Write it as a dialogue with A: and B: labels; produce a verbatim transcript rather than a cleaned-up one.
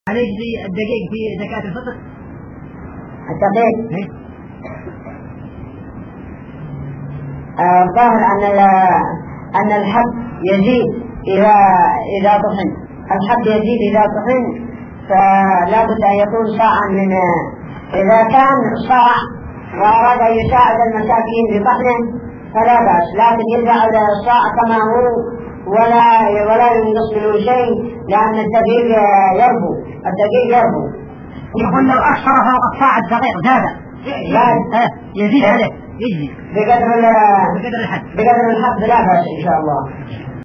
A: هل يجزي الدقيق في زكاة الفطر؟
B: الدقيق الظاهر أن أن الحب يزيد إذا إذا طحن، الحب يزيد إذا طحن، فلا بد أن يكون صاعا من، إذا كان صاع وأراد أن يساعد المساكين بطحنه فلا بأس، لكن يجعل الصاع كما هو ولا ولا ينقص منه شيء، لأن الدقيق يربو الدقيق يربو.
A: يقول لو أكثر فوق الصاع الدقيق زاد يزيد عليه يجزي
B: بقدر
A: بقدر الحد
B: بقدر الحد لا بأس إن شاء الله.